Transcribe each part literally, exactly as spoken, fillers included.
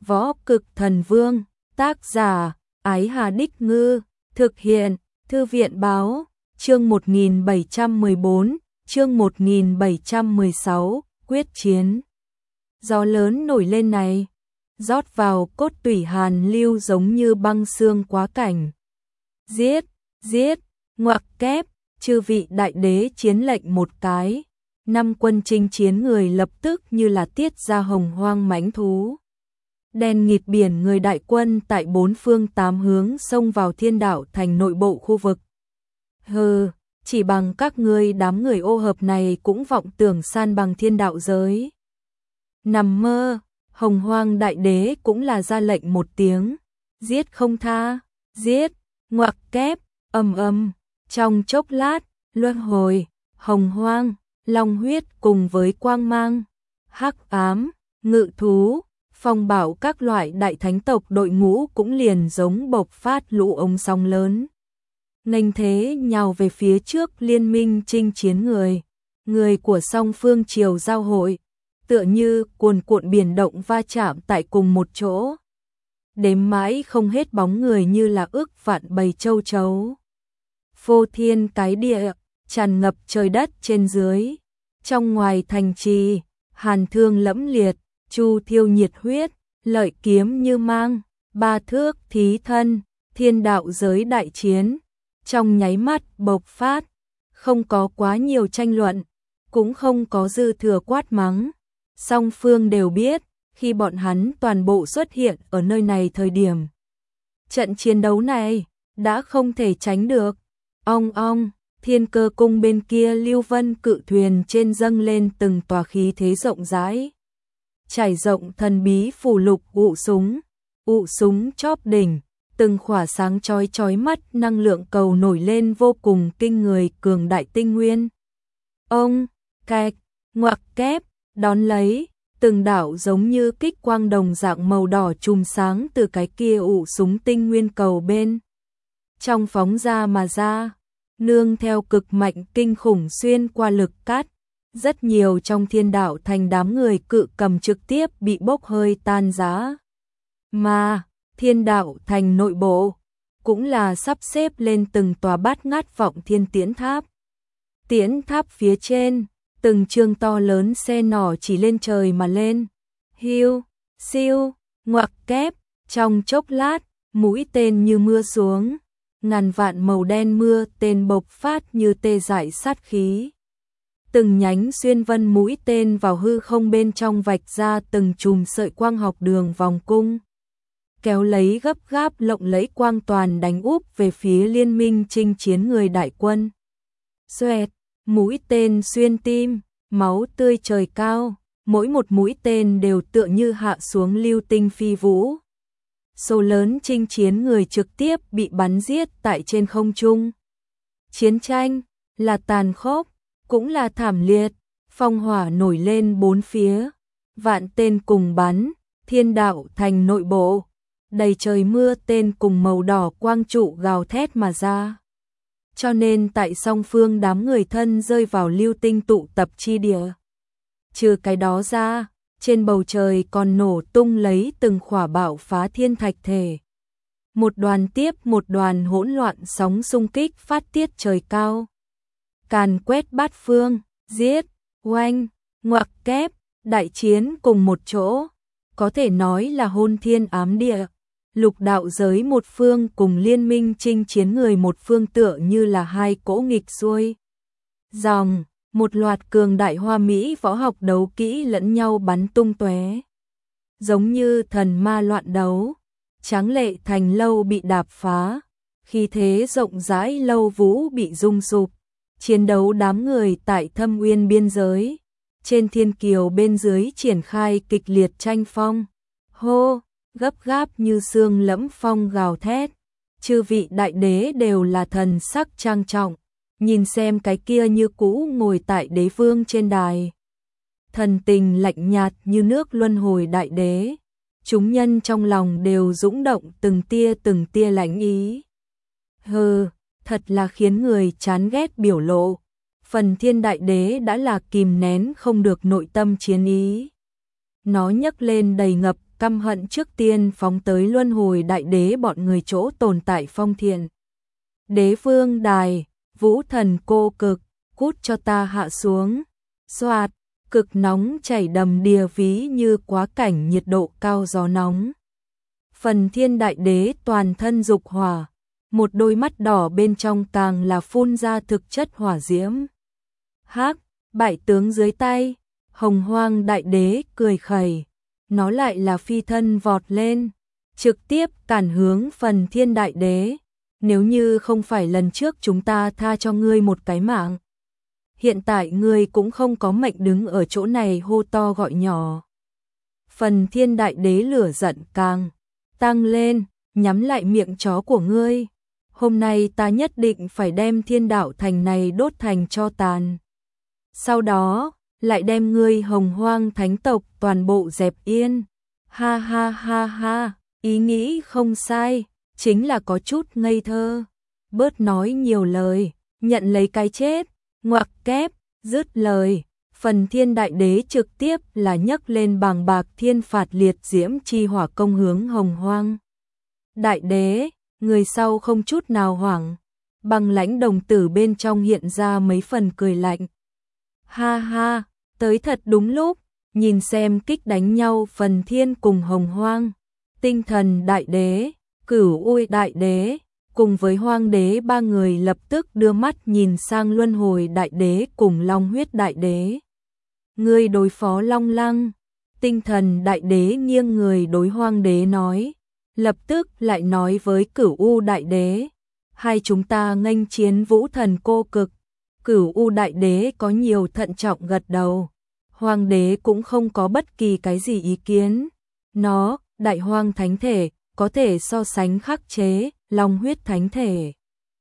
Võ Cực Thần Vương, tác giả, Ái Hà Đích Ngư, thực hiện, Thư viện Báo, chương một nghìn bảy trăm mười bốn, chương một nghìn bảy trăm mười sáu, quyết chiến. Gió lớn nổi lên này, rót vào cốt tủy hàn lưu giống như băng xương quá cảnh. Giết, giết, ngoặc kép, chư vị đại đế chiến lệnh một cái. Năm quân chinh chiến người lập tức như là tiết ra hồng hoang mãnh thú. Đen nghịt biển người đại quân tại bốn phương tám hướng xông vào Thiên Đạo Thành nội bộ khu vực. Hừ, chỉ bằng các ngươi đám người ô hợp này cũng vọng tưởng san bằng thiên đạo giới. Nằm mơ, hồng hoang đại đế cũng là ra lệnh một tiếng. Giết không tha, giết, ngoặc kép, ầm ầm, trong chốc lát, luân hồi, hồng hoang, long huyết cùng với quang mang, hắc ám, ngự thú, phong bảo các loại đại thánh tộc đội ngũ cũng liền giống bộc phát lũ ống sóng lớn. Nghênh thế nhào về phía trước liên minh chinh chiến người, người của song phương triều giao hội, tựa như cuồn cuộn biển động va chạm tại cùng một chỗ. Đếm mãi không hết bóng người như là ước vạn bầy châu chấu. Phô thiên cái địa, tràn ngập trời đất trên dưới. Trong ngoài thành trì, hàn thương lẫm liệt, chu thiêu nhiệt huyết, lợi kiếm như mang, ba thước thí thân, thiên đạo giới đại chiến. Trong nháy mắt bộc phát, không có quá nhiều tranh luận, cũng không có dư thừa quát mắng. Song phương đều biết, khi bọn hắn toàn bộ xuất hiện ở nơi này thời điểm. Trận chiến đấu này, đã không thể tránh được. Ong ong, Thiên Cơ Cung bên kia Lưu Vân cự thuyền trên dâng lên từng tòa khí thế rộng rãi. Trải rộng thần bí phù lục ụ súng, ụ súng chóp đỉnh. Từng khỏa sáng chói chói mắt năng lượng cầu nổi lên vô cùng kinh người cường đại tinh nguyên. Ông, cạch, ngoặc kép, đón lấy, từng đạo giống như kích quang đồng dạng màu đỏ chùm sáng từ cái kia ụ súng tinh nguyên cầu bên. Trong phóng ra mà ra, nương theo cực mạnh kinh khủng xuyên qua lực cát. Rất nhiều trong Thiên Đạo Thành đám người cự cầm trực tiếp bị bốc hơi tan rã. Mà Thiên Đạo Thành nội bộ cũng là sắp xếp lên từng tòa bát ngát vọng thiên tiễn tháp. Tiễn tháp phía trên, từng chương to lớn xe nỏ chỉ lên trời mà lên. Hiu, siêu, ngoặc kép, trong chốc lát, mũi tên như mưa xuống, ngàn vạn màu đen mưa tên bộc phát như tê dại sát khí. Từng nhánh xuyên vân mũi tên vào hư không bên trong vạch ra từng chùm sợi quang học đường vòng cung. Kéo lấy gấp gáp lộng lẫy quang toàn đánh úp về phía liên minh chinh chiến người đại quân. Xoẹt, mũi tên xuyên tim, máu tươi trời cao, mỗi một mũi tên đều tựa như hạ xuống lưu tinh phi vũ. Số lớn chinh chiến người trực tiếp bị bắn giết tại trên không trung. Chiến tranh là tàn khốc, cũng là thảm liệt, phong hỏa nổi lên bốn phía, vạn tên cùng bắn, Thiên Đạo Thành nội bộ. Đầy trời mưa tên cùng màu đỏ quang trụ gào thét mà ra. Cho nên tại song phương đám người thân rơi vào lưu tinh tụ tập chi địa. Trừ cái đó ra, trên bầu trời còn nổ tung lấy từng khỏa bạo phá thiên thạch thể. Một đoàn tiếp một đoàn hỗn loạn sóng xung kích phát tiết trời cao. Càn quét bát phương, giết, oanh, ngoặc kép, đại chiến cùng một chỗ. Có thể nói là hôn thiên ám địa. Lục đạo giới một phương cùng liên minh chinh chiến người một phương tựa như là hai cỗ nghịch xuôi. Dòng, một loạt cường đại hoa mỹ võ học đấu kỹ lẫn nhau bắn tung tóe. Giống như thần ma loạn đấu, tráng lệ thành lâu bị đạp phá, khí thế rộng rãi lâu vũ bị rung sụp. Chiến đấu đám người tại Thâm Uyên biên giới, trên thiên kiều bên dưới triển khai kịch liệt tranh phong. Hô! Gấp gáp như sương lẫm phong gào thét, chư vị đại đế đều là thần sắc trang trọng, nhìn xem cái kia như cũ ngồi tại đế vương trên đài. Thần tình lạnh nhạt như nước luân hồi đại đế, chúng nhân trong lòng đều dũng động từng tia từng tia lãnh ý. Hừ, thật là khiến người chán ghét biểu lộ, phần thiên đại đế đã là kìm nén không được nội tâm chiến ý. Nó nhấc lên đầy ngập căm hận trước tiên phóng tới luân hồi đại đế bọn người chỗ tồn tại Phong Thiền. Đế vương đài, vũ thần cô cực, cút cho ta hạ xuống. Xoạt, cực nóng chảy đầm đìa ví như quá cảnh nhiệt độ cao gió nóng. Phần Thiên đại đế toàn thân dục hỏa, một đôi mắt đỏ bên trong càng là phun ra thực chất hỏa diễm. Hắc, bại tướng dưới tay, Hồng Hoang đại đế cười khẩy, nó lại là phi thân vọt lên, trực tiếp cản hướng Phần Thiên đại đế. Nếu như không phải lần trước chúng ta tha cho ngươi một cái mạng, hiện tại ngươi cũng không có mệnh đứng ở chỗ này hô to gọi nhỏ. Phần Thiên đại đế lửa giận càng tăng lên, nhắm lại miệng chó của ngươi. Hôm nay ta nhất định phải đem Thiên Đạo thành này đốt thành tro tàn. Sau đó, lại đem ngươi Hồng Hoang thánh tộc toàn bộ dẹp yên. Ha ha ha ha, ý nghĩ không sai, chính là có chút ngây thơ. Bớt nói nhiều lời, nhận lấy cái chết, ngoặc kép, dứt lời. Phần Thiên đại đế trực tiếp là nhấc lên bàng bạc thiên phạt liệt diễm chi hỏa công hướng Hồng Hoang đại đế. Người sau không chút nào hoảng, bằng lãnh đồng tử bên trong hiện ra mấy phần cười lạnh. Ha ha, tới thật đúng lúc, nhìn xem kích đánh nhau Phần Thiên cùng Hồng Hoang, Tinh Thần đại đế, Cửu Uy đại đế, cùng với Hoang đế ba người lập tức đưa mắt nhìn sang Luân Hồi đại đế cùng Long Huyết đại đế. Ngươi đối phó Long Lăng, Tinh Thần đại đế nghiêng người đối Hoang đế nói. Lập tức lại nói với Cửu U đại đế, hai chúng ta nghênh chiến Vũ thần cô cực. Cửu U đại đế có nhiều thận trọng gật đầu. Hoàng đế cũng không có bất kỳ cái gì ý kiến. Nó, đại hoang thánh thể, có thể so sánh khắc chế, long huyết thánh thể.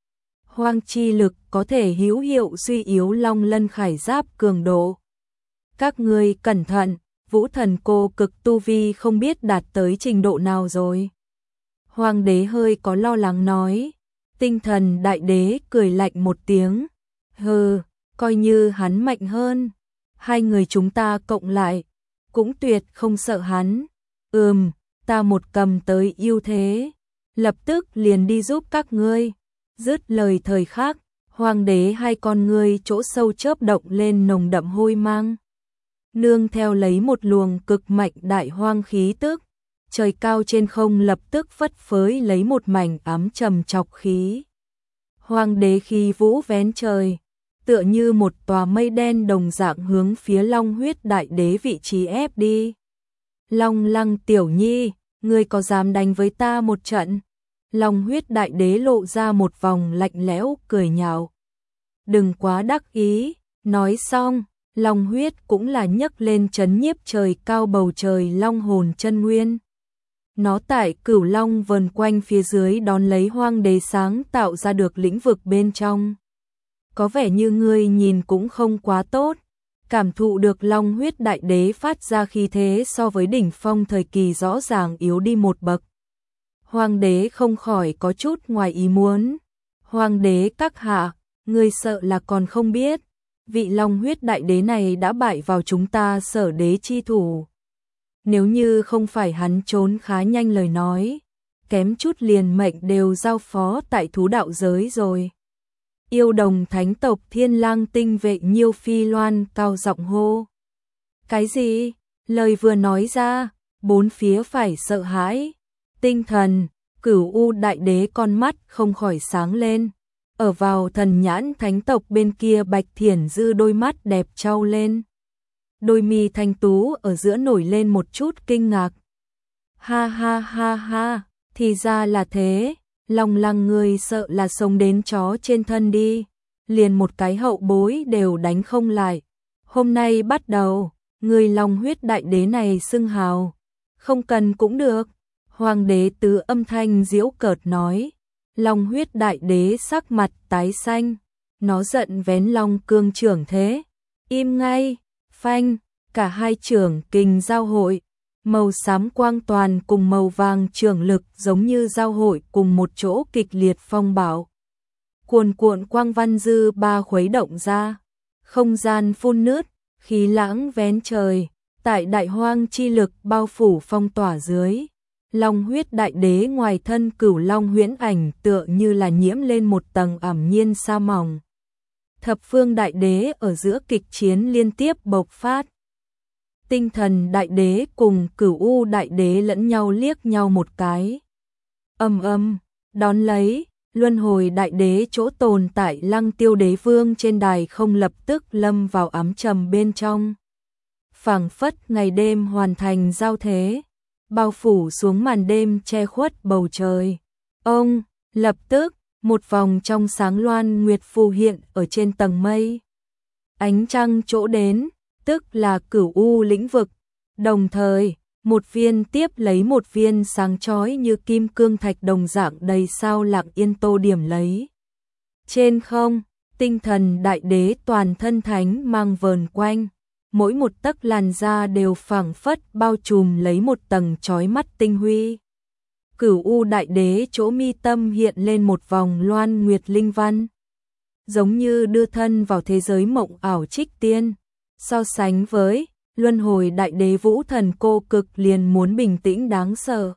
Hoang chi lực có thể hữu hiệu suy yếu long lân khải giáp cường độ. Các ngươi cẩn thận, Vũ thần cô cực tu vi không biết đạt tới trình độ nào rồi. Hoàng đế hơi có lo lắng nói. Tinh Thần đại đế cười lạnh một tiếng. Hừ, coi như hắn mạnh hơn, hai người chúng ta cộng lại, cũng tuyệt không sợ hắn. Ừm, ta một cầm tới ưu thế, lập tức liền đi giúp các ngươi. Dứt lời thời khắc, Hoàng đế hai con ngươi chỗ sâu chớp động lên nồng đậm hôi mang. Nương theo lấy một luồng cực mạnh đại hoang khí tức, trời cao trên không lập tức phất phới lấy một mảnh ám trầm trọc khí. Hoàng đế khí vũ vén trời, tựa như một tòa mây đen đồng dạng hướng phía Long Huyết đại đế vị trí ép đi. Long Lăng tiểu nhi, ngươi có dám đánh với ta một trận? Long Huyết đại đế lộ ra một vòng lạnh lẽo cười nhạo. Đừng quá đắc ý, nói xong, Long Huyết cũng là nhấc lên chấn nhiếp trời cao bầu trời long hồn chân nguyên. Nó tại Cửu Long vần quanh phía dưới đón lấy Hoang đế sáng tạo ra được lĩnh vực bên trong. Có vẻ như ngươi nhìn cũng không quá tốt, cảm thụ được Long Huyết đại đế phát ra khí thế so với đỉnh phong thời kỳ rõ ràng yếu đi một bậc. Hoàng đế không khỏi có chút ngoài ý muốn. Hoàng đế các hạ, ngươi sợ là còn không biết, vị Long Huyết đại đế này đã bại vào chúng ta Sở đế chi thủ. Nếu như không phải hắn trốn khá nhanh lời nói, kém chút liền mệnh đều giao phó tại thú đạo giới rồi. Yêu đồng thánh tộc Thiên Lang tinh vệ Nhiêu Phi Loan cao giọng hô. Cái gì? Lời vừa nói ra, bốn phía phải sợ hãi. Tinh Thần, Cửu U đại đế con mắt không khỏi sáng lên. Ở vào thần nhãn thánh tộc bên kia Bạch Thiển Dư đôi mắt đẹp trao lên. Đôi mi thanh tú ở giữa nổi lên một chút kinh ngạc. Ha ha ha ha, thì ra là thế, Long Lăng ngươi sợ là sống đến chó trên thân đi, liền một cái hậu bối đều đánh không lại. Hôm nay bắt đầu, ngươi Long Huyết đại đế này xưng hào, không cần cũng được. Hoàng đế tứ âm thanh giễu cợt nói. Long Huyết đại đế sắc mặt tái xanh, nó giận vén long cương trưởng thế. Im ngay, phanh, cả hai trưởng kình giao hội, màu xám quang toàn cùng màu vàng trưởng lực giống như giao hội cùng một chỗ kịch liệt phong bạo. Cuồn cuộn quang văn dư ba khuấy động ra, không gian phun nứt, khí lãng vén trời, Tại đại hoang chi lực bao phủ phong tỏa dưới, Long huyết đại đế ngoài thân Cửu Long huyễn ảnh tựa như là nhiễm lên một tầng ảm nhiên sa mỏng. Thập phương đại đế ở giữa kịch chiến liên tiếp bộc phát. Tinh thần đại đế cùng Cửu U đại đế lẫn nhau liếc nhau một cái. Ầm ầm, đón lấy, luân hồi đại đế chỗ tồn tại Lăng Tiêu đế vương trên đài không lập tức lâm vào ám trầm bên trong. Phảng phất ngày đêm hoàn thành giao thế, bao phủ xuống màn đêm che khuất bầu trời. Ông, lập tức, một vòng trong sáng loan nguyệt phù hiện ở trên tầng mây. Ánh trăng chỗ đến, tức là Cửu U lĩnh vực. Đồng thời, một viên tiếp lấy một viên sáng chói như kim cương thạch đồng dạng đầy sao lặng yên tô điểm lấy. Trên không, tinh thần đại đế toàn thân thánh mang vờn quanh, mỗi một tấc làn da đều phảng phất bao trùm lấy một tầng chói mắt tinh huy. Cửu U đại đế chỗ mi tâm hiện lên một vòng loan nguyệt linh văn, giống như đưa thân vào thế giới mộng ảo trích tiên. So sánh với luân hồi đại đế Vũ Thần cô cực liền muốn bình tĩnh đáng sợ.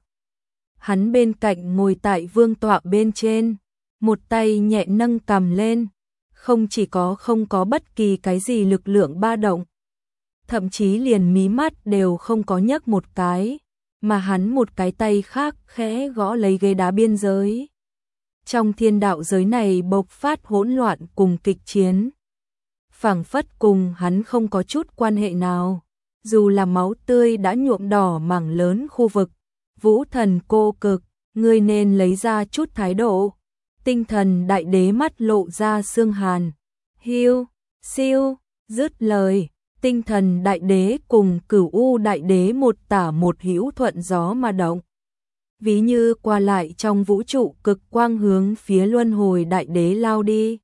Hắn bên cạnh ngồi tại vương tọa bên trên, một tay nhẹ nâng cầm lên, không chỉ có không có bất kỳ cái gì lực lượng ba động, thậm chí liền mí mắt đều không có nhấc một cái, mà hắn một cái tay khác khẽ gõ lấy ghế đá biên giới. Trong thiên đạo giới này bộc phát hỗn loạn cùng kịch chiến, phảng phất cùng hắn không có chút quan hệ nào, dù là máu tươi đã nhuộm đỏ mảng lớn khu vực. Vũ Thần cô cực, ngươi nên lấy ra chút thái độ. Tinh thần đại đế mắt lộ ra sương hàn. Hiu, siêu, dứt lời, tinh thần đại đế cùng Cửu U đại đế một tả một hữu thuận gió mà động. Ví như qua lại trong vũ trụ cực quang hướng phía luân hồi đại đế lao đi.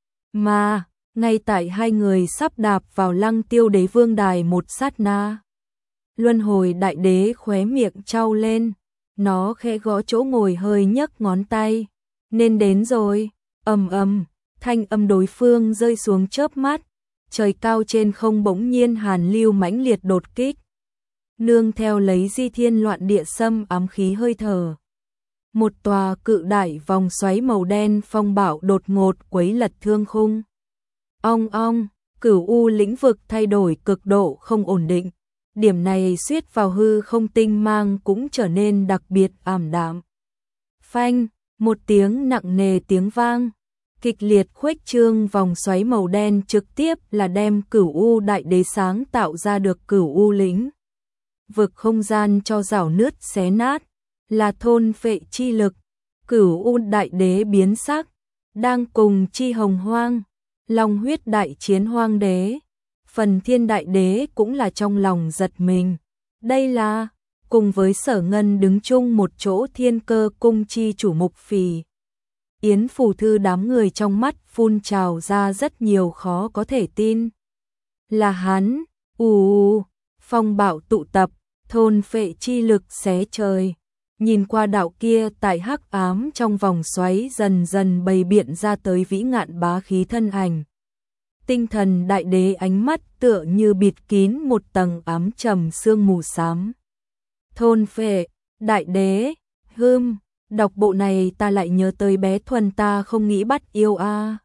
Mà, ngay tại hai người sắp đạp vào Lăng Tiêu đế vương đài một sát na, luân hồi đại đế khóe miệng trao lên, nó khẽ gõ chỗ ngồi hơi nhấc ngón tay. Nên đến rồi, ầm ầm, thanh âm đối phương rơi xuống chớp mắt, trời cao trên không bỗng nhiên hàn lưu mãnh liệt đột kích. Nương theo lấy di thiên loạn địa xâm ám khí hơi thở. Một tòa cự đại vòng xoáy màu đen phong bạo đột ngột quấy lật thương khung. Ong ong, Cửu U lĩnh vực thay đổi cực độ không ổn định. Điểm này suýt vào hư không tinh mang cũng trở nên đặc biệt ảm đạm. Phanh, một tiếng nặng nề tiếng vang, kịch liệt khuếch trương vòng xoáy màu đen trực tiếp là đem Cửu U đại đế sáng tạo ra được Cửu U lĩnh vực không gian cho rào nứt xé nát, là thôn phệ chi lực. Cửu U đại đế biến sắc, đang cùng chi hồng hoang, long huyết đại chiến hoang đế. Phần thiên đại đế cũng là trong lòng giật mình. Đây là, cùng với Sở Ngân đứng chung một chỗ thiên cơ cung chi chủ Mục Phì. Yến Phù Thư đám người trong mắt phun trào ra rất nhiều khó có thể tin. Là hắn, ù, phong bạo tụ tập, thôn phệ chi lực xé trời. Nhìn qua đạo kia tại hắc ám trong vòng xoáy dần dần bày biện ra tới vĩ ngạn bá khí thân ảnh. Tinh thần đại đế ánh mắt tựa như bịt kín một tầng ám trầm sương mù xám. Thôn phệ, đại đế, hưm, đọc bộ này ta lại nhớ tới bé Thuần ta không nghĩ bắt yêu a. À.